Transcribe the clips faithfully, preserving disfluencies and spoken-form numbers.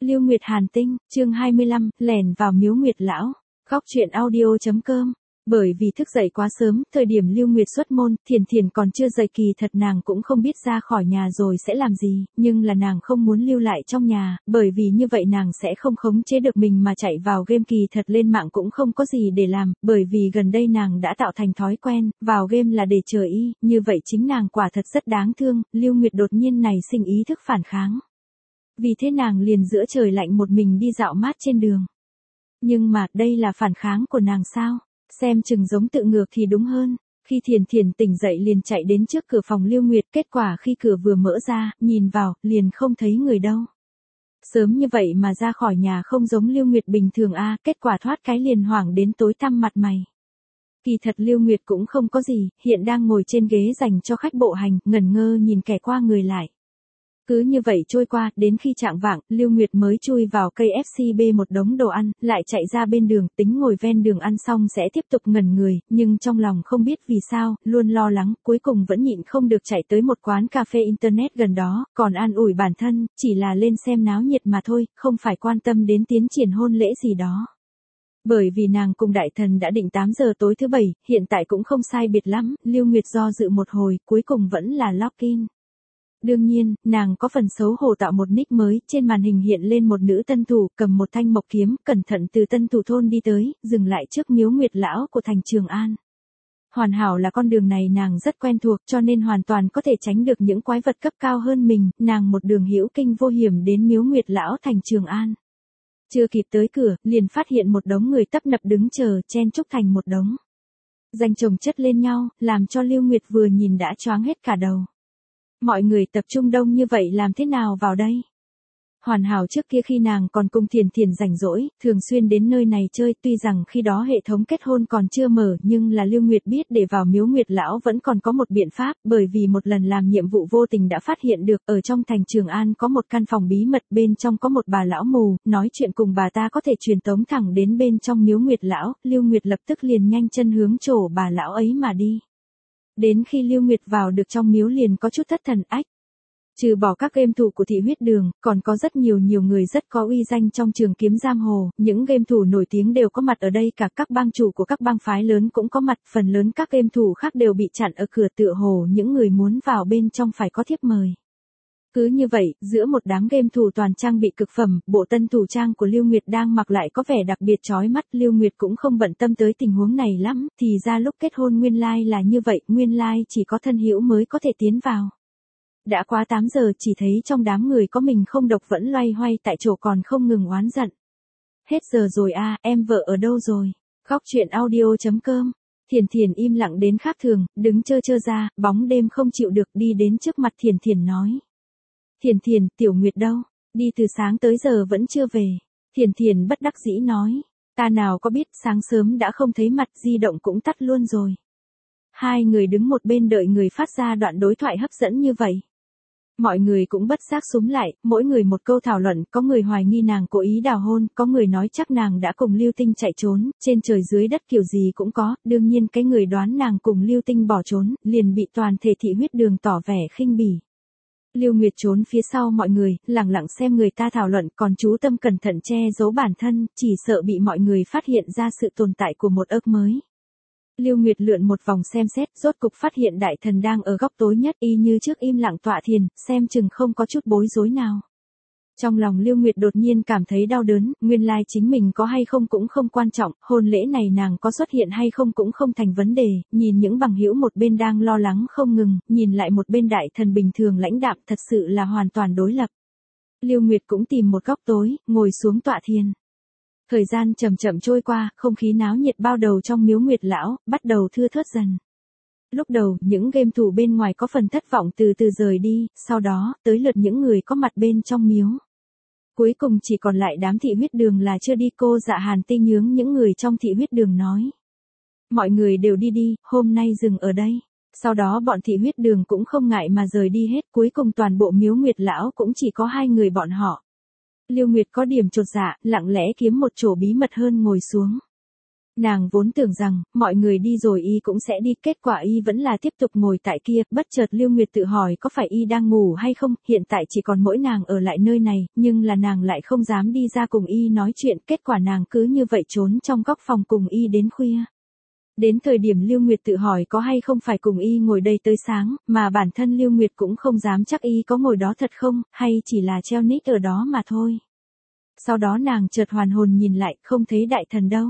Lưu Nguyệt Hàn Tinh, chương hai mươi lăm, lẻn vào miếu Nguyệt lão. Góc truyện audio chấm com. Bởi vì thức dậy quá sớm, thời điểm Lưu Nguyệt xuất môn, Thiền Thiền còn chưa dậy, kỳ thật nàng cũng không biết ra khỏi nhà rồi sẽ làm gì, nhưng là nàng không muốn lưu lại trong nhà, bởi vì như vậy nàng sẽ không khống chế được mình mà chạy vào game, kỳ thật lên mạng cũng không có gì để làm, bởi vì gần đây nàng đã tạo thành thói quen, vào game là để chờ y, như vậy chính nàng quả thật rất đáng thương. Lưu Nguyệt đột nhiên này sinh ý thức phản kháng. Vì thế nàng liền giữa trời lạnh một mình đi dạo mát trên đường. Nhưng mà, đây là phản kháng của nàng sao? Xem chừng giống tự ngược thì đúng hơn. Khi Thiền Thiền tỉnh dậy liền chạy đến trước cửa phòng Lưu Nguyệt, kết quả khi cửa vừa mở ra, nhìn vào, liền không thấy người đâu. Sớm như vậy mà ra khỏi nhà không giống Lưu Nguyệt bình thường a, à, kết quả thoát cái liền hoảng đến tối tăm mặt mày. Kỳ thật Lưu Nguyệt cũng không có gì, hiện đang ngồi trên ghế dành cho khách bộ hành, ngẩn ngơ nhìn kẻ qua người lại. Cứ như vậy trôi qua, đến khi chạng vạng, Lưu Nguyệt mới chui vào cây ép xê bê một đống đồ ăn, lại chạy ra bên đường, tính ngồi ven đường ăn xong sẽ tiếp tục ngẩn người, nhưng trong lòng không biết vì sao, luôn lo lắng, cuối cùng vẫn nhịn không được chạy tới một quán cà phê internet gần đó, còn an ủi bản thân, chỉ là lên xem náo nhiệt mà thôi, không phải quan tâm đến tiến triển hôn lễ gì đó. Bởi vì nàng cùng đại thần đã định tám giờ tối thứ bảy, hiện tại cũng không sai biệt lắm, Lưu Nguyệt do dự một hồi, cuối cùng vẫn là login. Đương nhiên, nàng có phần xấu hổ tạo một nick mới, trên màn hình hiện lên một nữ tân thủ, cầm một thanh mộc kiếm, cẩn thận từ tân thủ thôn đi tới, dừng lại trước miếu Nguyệt lão của thành Trường An. Hoàn hảo là con đường này nàng rất quen thuộc, cho nên hoàn toàn có thể tránh được những quái vật cấp cao hơn mình, nàng một đường hữu kinh vô hiểm đến miếu Nguyệt lão thành Trường An. Chưa kịp tới cửa, liền phát hiện một đống người tấp nập đứng chờ, chen chúc thành một đống. Danh chồng chất lên nhau, làm cho Lưu Nguyệt vừa nhìn đã choáng hết cả đầu. Mọi người tập trung đông như vậy làm thế nào vào đây? Hoàn hảo trước kia khi nàng còn cùng Thiền Thiền rảnh rỗi, thường xuyên đến nơi này chơi, tuy rằng khi đó hệ thống kết hôn còn chưa mở, nhưng là Lưu Nguyệt biết để vào miếu Nguyệt lão vẫn còn có một biện pháp, bởi vì một lần làm nhiệm vụ vô tình đã phát hiện được, ở trong thành Trường An có một căn phòng bí mật, bên trong có một bà lão mù, nói chuyện cùng bà ta có thể truyền tống thẳng đến bên trong miếu Nguyệt lão, Lưu Nguyệt lập tức liền nhanh chân hướng chỗ bà lão ấy mà đi. Đến khi Lưu Nguyệt vào được trong miếu liền có chút thất thần ách. Trừ bỏ các game thủ của thị huyết đường, còn có rất nhiều nhiều người rất có uy danh trong trường kiếm giang hồ, những game thủ nổi tiếng đều có mặt ở đây, cả các bang chủ của các bang phái lớn cũng có mặt, phần lớn các game thủ khác đều bị chặn ở cửa, tựa hồ những người muốn vào bên trong phải có thiếp mời. Cứ như vậy, giữa một đám game thủ toàn trang bị cực phẩm, bộ tân thủ trang của Lưu Nguyệt đang mặc lại có vẻ đặc biệt chói mắt, Lưu Nguyệt cũng không bận tâm tới tình huống này lắm, thì ra lúc kết hôn nguyên lai là như vậy, nguyên lai chỉ có thân hữu mới có thể tiến vào. Đã quá tám giờ chỉ thấy trong đám người có mình không độc vẫn loay hoay tại chỗ còn không ngừng oán giận. Hết giờ rồi a, em vợ ở đâu rồi? Góc truyện audio chấm com. Thiền Thiền im lặng đến khác thường, đứng chơ chơ ra, bóng đêm không chịu được đi đến trước mặt Thiền Thiền nói. Thiền Thiền, Tiểu Nguyệt đâu? Đi từ sáng tới giờ vẫn chưa về. Thiền Thiền bất đắc dĩ nói. Ta nào có biết, sáng sớm đã không thấy mặt, di động cũng tắt luôn rồi. Hai người đứng một bên đợi người phát ra đoạn đối thoại hấp dẫn như vậy. Mọi người cũng bất giác xúm lại, mỗi người một câu thảo luận, có người hoài nghi nàng cố ý đào hôn, có người nói chắc nàng đã cùng Lưu Tinh chạy trốn, trên trời dưới đất kiểu gì cũng có, đương nhiên cái người đoán nàng cùng Lưu Tinh bỏ trốn, liền bị toàn thể thị huyết đường tỏ vẻ khinh bỉ. Lưu Nguyệt trốn phía sau mọi người, lặng lặng xem người ta thảo luận, còn chú tâm cẩn thận che giấu bản thân, chỉ sợ bị mọi người phát hiện ra sự tồn tại của một ức mới. Lưu Nguyệt lượn một vòng xem xét, rốt cục phát hiện đại thần đang ở góc tối nhất, y như trước im lặng tọa thiền, xem chừng không có chút bối rối nào. Trong lòng Lưu Nguyệt đột nhiên cảm thấy đau đớn, nguyên lai chính mình có hay không cũng không quan trọng, hôn lễ này nàng có xuất hiện hay không cũng không thành vấn đề, nhìn những bằng hữu một bên đang lo lắng không ngừng, nhìn lại một bên đại thần bình thường lãnh đạm, thật sự là hoàn toàn đối lập. Lưu Nguyệt cũng tìm một góc tối, ngồi xuống tọa thiền. Thời gian chậm chậm trôi qua, không khí náo nhiệt bao đầu trong miếu Nguyệt lão, bắt đầu thưa thớt dần. Lúc đầu, những game thủ bên ngoài có phần thất vọng từ từ rời đi, sau đó, tới lượt những người có mặt bên trong miếu. Cuối cùng chỉ còn lại đám thị huyết đường là chưa đi, cô Dạ Hàn Tinh nhướng những người trong thị huyết đường nói. Mọi người đều đi đi, hôm nay dừng ở đây. Sau đó bọn thị huyết đường cũng không ngại mà rời đi hết, cuối cùng toàn bộ miếu Nguyệt lão cũng chỉ có hai người bọn họ. Lưu Nguyệt có điểm chột dạ, lặng lẽ kiếm một chỗ bí mật hơn ngồi xuống. Nàng vốn tưởng rằng, mọi người đi rồi y cũng sẽ đi, kết quả y vẫn là tiếp tục ngồi tại kia, bất chợt Lưu Nguyệt tự hỏi có phải y đang ngủ hay không, hiện tại chỉ còn mỗi nàng ở lại nơi này, nhưng là nàng lại không dám đi ra cùng y nói chuyện, kết quả nàng cứ như vậy trốn trong góc phòng cùng y đến khuya. Đến thời điểm Lưu Nguyệt tự hỏi có hay không phải cùng y ngồi đây tới sáng, mà bản thân Lưu Nguyệt cũng không dám chắc y có ngồi đó thật không, hay chỉ là treo nít ở đó mà thôi. Sau đó nàng chợt hoàn hồn nhìn lại, không thấy đại thần đâu.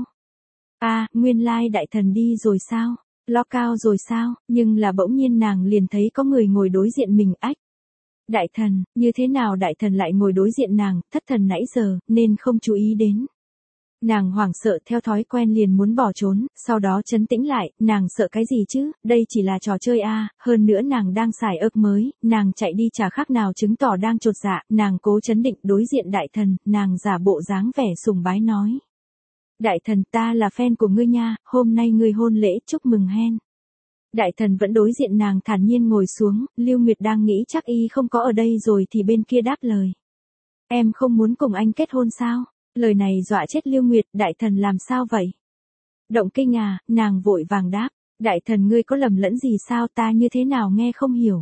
À, nguyên lai đại thần đi rồi sao? Lo cao rồi sao? Nhưng là bỗng nhiên nàng liền thấy có người ngồi đối diện mình, ách. Đại thần, như thế nào đại thần lại ngồi đối diện nàng, thất thần nãy giờ, nên không chú ý đến. Nàng hoảng sợ theo thói quen liền muốn bỏ trốn, sau đó trấn tĩnh lại, nàng sợ cái gì chứ, đây chỉ là trò chơi a, hơn nữa nàng đang xài ớt mới, nàng chạy đi chả khác nào chứng tỏ đang chột dạ, nàng cố trấn định đối diện đại thần, nàng giả bộ dáng vẻ sùng bái nói. Đại thần ta là fan của ngươi nha, hôm nay ngươi hôn lễ chúc mừng hen. Đại thần vẫn đối diện nàng thản nhiên ngồi xuống, Lưu Nguyệt đang nghĩ chắc y không có ở đây rồi thì bên kia đáp lời. Em không muốn cùng anh kết hôn sao? Lời này dọa chết Lưu Nguyệt, đại thần làm sao vậy? Động kinh à, nàng vội vàng đáp, đại thần ngươi có lầm lẫn gì sao ta như thế nào nghe không hiểu.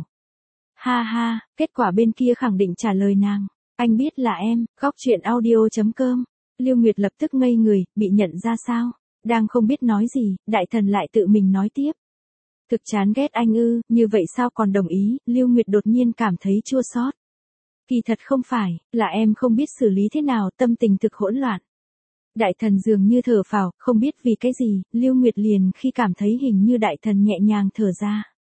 Ha ha, kết quả bên kia khẳng định trả lời nàng, anh biết là em, góc truyện audio chấm com. Lưu Nguyệt lập tức ngây người, bị nhận ra sao? Đang không biết nói gì, đại thần lại tự mình nói tiếp. Thực chán ghét anh ư, như vậy sao còn đồng ý, Lưu Nguyệt đột nhiên cảm thấy chua xót. Kỳ thật không phải, là em không biết xử lý thế nào, tâm tình thực hỗn loạn. Đại thần dường như thở phào, không biết vì cái gì, Lưu Nguyệt liền khi cảm thấy hình như đại thần nhẹ nhàng thở ra.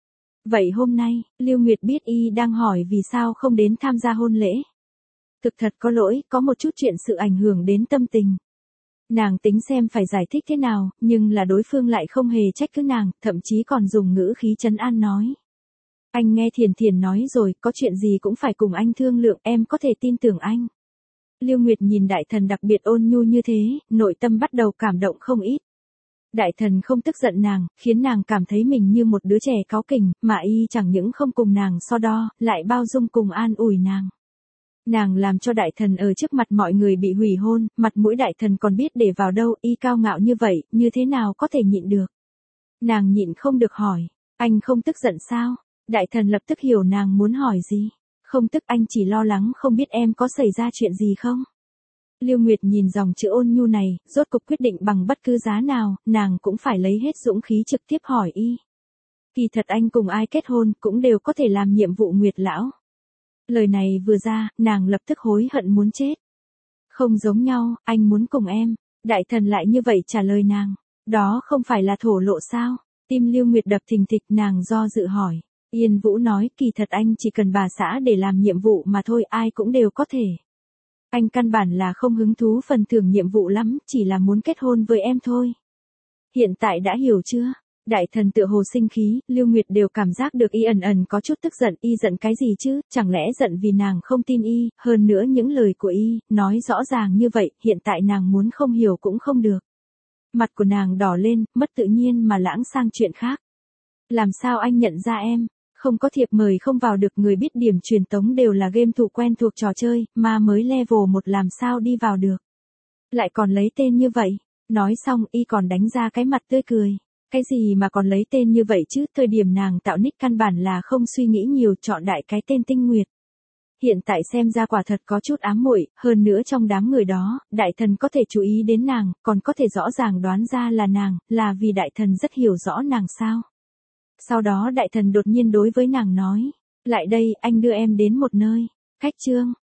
Vậy hôm nay, Lưu Nguyệt biết y đang hỏi vì sao không đến tham gia hôn lễ. Thực thật có lỗi, có một chút chuyện sự ảnh hưởng đến tâm tình. Nàng tính xem phải giải thích thế nào, nhưng là đối phương lại không hề trách cứ nàng, thậm chí còn dùng ngữ khí trấn an nói. Anh nghe Thiền Thiền nói rồi, có chuyện gì cũng phải cùng anh thương lượng, em có thể tin tưởng anh. Lưu Nguyệt nhìn đại thần đặc biệt ôn nhu như thế, nội tâm bắt đầu cảm động không ít. Đại thần không tức giận nàng, khiến nàng cảm thấy mình như một đứa trẻ cáu kỉnh, mà y chẳng những không cùng nàng so đo, lại bao dung cùng an ủi nàng. Nàng làm cho đại thần ở trước mặt mọi người bị hủy hôn, mặt mũi đại thần còn biết để vào đâu, y cao ngạo như vậy, như thế nào có thể nhịn được. Nàng nhịn không được hỏi, anh không tức giận sao? Đại thần lập tức hiểu nàng muốn hỏi gì. Không tức, anh chỉ lo lắng không biết em có xảy ra chuyện gì không? Lưu Nguyệt nhìn dòng chữ ôn nhu này, rốt cục quyết định bằng bất cứ giá nào, nàng cũng phải lấy hết dũng khí trực tiếp hỏi y. Kỳ thật anh cùng ai kết hôn cũng đều có thể làm nhiệm vụ Nguyệt lão. Lời này vừa ra, nàng lập tức hối hận muốn chết. Không giống nhau, anh muốn cùng em. Đại thần lại như vậy trả lời nàng. Đó không phải là thổ lộ sao? Tim Lưu Nguyệt đập thình thịch, nàng do dự hỏi. Yên Vũ nói, kỳ thật anh chỉ cần bà xã để làm nhiệm vụ mà thôi, ai cũng đều có thể. Anh căn bản là không hứng thú phần thưởng nhiệm vụ lắm, chỉ là muốn kết hôn với em thôi. Hiện tại đã hiểu chưa? Đại thần tựa hồ sinh khí, Lưu Nguyệt đều cảm giác được y ẩn ẩn có chút tức giận, y giận cái gì chứ, chẳng lẽ giận vì nàng không tin y, hơn nữa những lời của y, nói rõ ràng như vậy, hiện tại nàng muốn không hiểu cũng không được. Mặt của nàng đỏ lên, mất tự nhiên mà lãng sang chuyện khác. Làm sao anh nhận ra em? Không có thiệp mời không vào được, người biết điểm truyền tống đều là game thủ quen thuộc trò chơi, mà mới level một làm sao đi vào được. Lại còn lấy tên như vậy. Nói xong y còn đánh ra cái mặt tươi cười. Cái gì mà còn lấy tên như vậy chứ, thời điểm nàng tạo nick căn bản là không suy nghĩ nhiều, chọn đại cái tên Tinh Nguyệt. Hiện tại xem ra quả thật có chút ám muội, hơn nữa trong đám người đó, đại thần có thể chú ý đến nàng, còn có thể rõ ràng đoán ra là nàng, là vì đại thần rất hiểu rõ nàng sao. Sau đó đại thần đột nhiên đối với nàng nói, lại đây, anh đưa em đến một nơi. Khách trương,